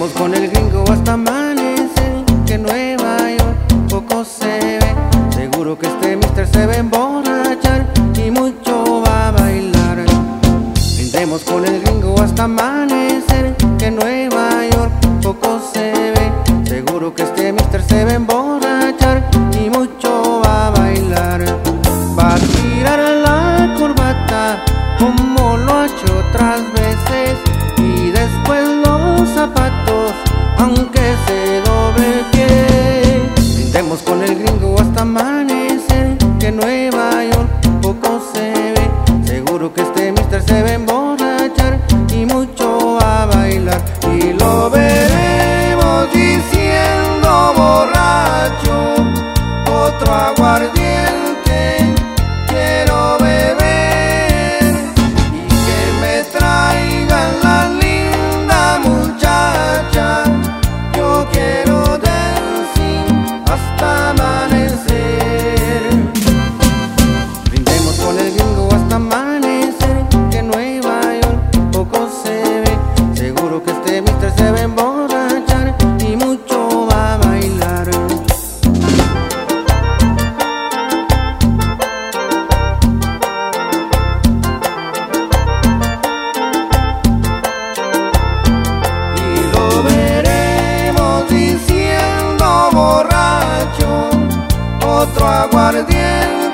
Brindemos con el gringo hasta amanecer, que en Nueva York poco se ve. Seguro que este mister se va a emborrachar y mucho va a bailar. Brindemos con el gringo hasta amanecer, que en Nueva York poco se ve. Seguro que este mister se va a emborrachar y mucho va a bailar. Va a tirar la corbata como lo ha hecho otras veces, y después los zapatos aunque se doble el pie. Brindemos con el gringo hasta amanecer, que en Nueva York poco se ve. Seguro que este mister se va a emborrachar y mucho va a bailar. Y lo veremos diciendo borracho: otro aguardiente quiero beber, y que me traigan la linda muchacha. Yo quiero dancing hasta amanecer. Brindemos con el gringo hasta amanecer, que en Nueva York poco se ve. Seguro que este mister se va a emborrachar y mucho va a bailar. Y lo veremos diciendo borracho: otro aguardiente